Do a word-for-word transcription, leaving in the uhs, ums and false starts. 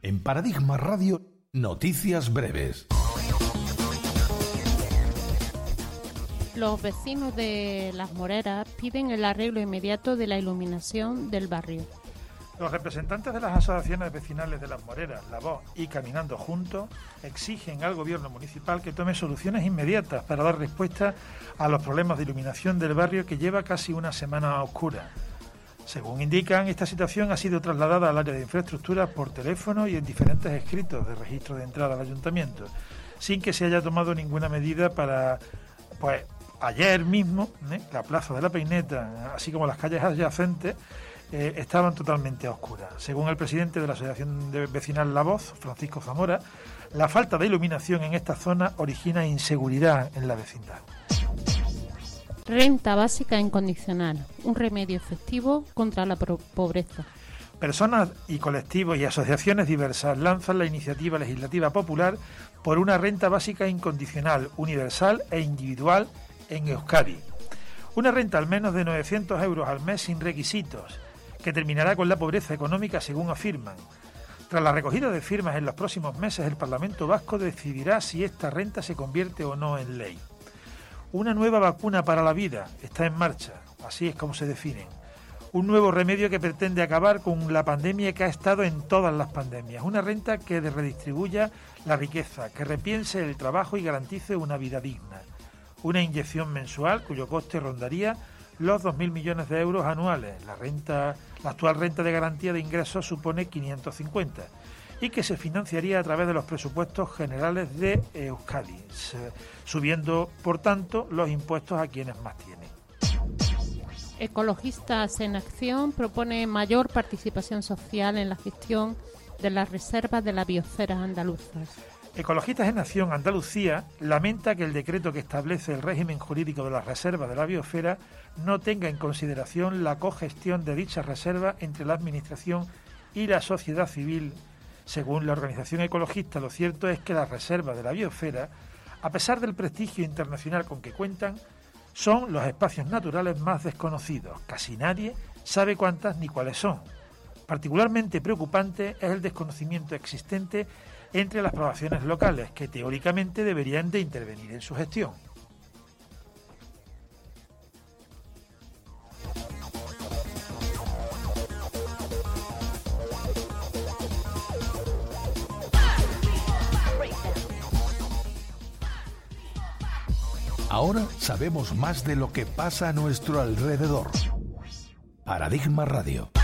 En Paradigma Radio, noticias breves. Los vecinos de Las Moreras piden el arreglo inmediato de la iluminación del barrio. Los representantes de las asociaciones vecinales de Las Moreras, La Voz y Caminando Juntos exigen al gobierno municipal que tome soluciones inmediatas para dar respuesta a los problemas de iluminación del barrio que lleva casi una semana a oscuras. Según indican, esta situación ha sido trasladada al área de infraestructura por teléfono y en diferentes escritos de registro de entrada al ayuntamiento, sin que se haya tomado ninguna medida para, pues, ayer mismo, ¿eh? la Plaza de la Peineta, así como las calles adyacentes, eh, estaban totalmente a oscuras. Según el presidente de la Asociación de Vecinal La Voz, Francisco Zamora, la falta de iluminación en esta zona origina inseguridad en la vecindad. Renta básica incondicional, un remedio efectivo contra la pobreza. Personas y colectivos y asociaciones diversas lanzan la iniciativa legislativa popular por una renta básica incondicional, universal e individual en Euskadi. Una renta al menos de novecientos euros al mes sin requisitos, que terminará con la pobreza económica según afirman. Tras la recogida de firmas en los próximos meses, el Parlamento Vasco decidirá si esta renta se convierte o no en ley. Una nueva vacuna para la vida está en marcha, así es como se definen. Un nuevo remedio que pretende acabar con la pandemia que ha estado en todas las pandemias. Una renta que redistribuya la riqueza, que repiense el trabajo y garantice una vida digna. Una inyección mensual cuyo coste rondaría los dos mil millones de euros anuales. La renta, la actual renta de garantía de ingresos supone quinientos cincuenta y que se financiaría a través de los presupuestos generales de Euskadi, subiendo, por tanto, los impuestos a quienes más tienen. Ecologistas en Acción propone mayor participación social en la gestión de las reservas de la biosfera andaluzas. Ecologistas en Acción Andalucía lamenta que el decreto que establece el régimen jurídico de las reservas de la biosfera no tenga en consideración la cogestión de dichas reservas entre la Administración y la sociedad civil. Según la organización ecologista, lo cierto es que las reservas de la biosfera, a pesar del prestigio internacional con que cuentan, son los espacios naturales más desconocidos. Casi nadie sabe cuántas ni cuáles son. Particularmente preocupante es el desconocimiento existente entre las poblaciones locales, que teóricamente deberían de intervenir en su gestión. Ahora sabemos más de lo que pasa a nuestro alrededor. Paradigma Radio.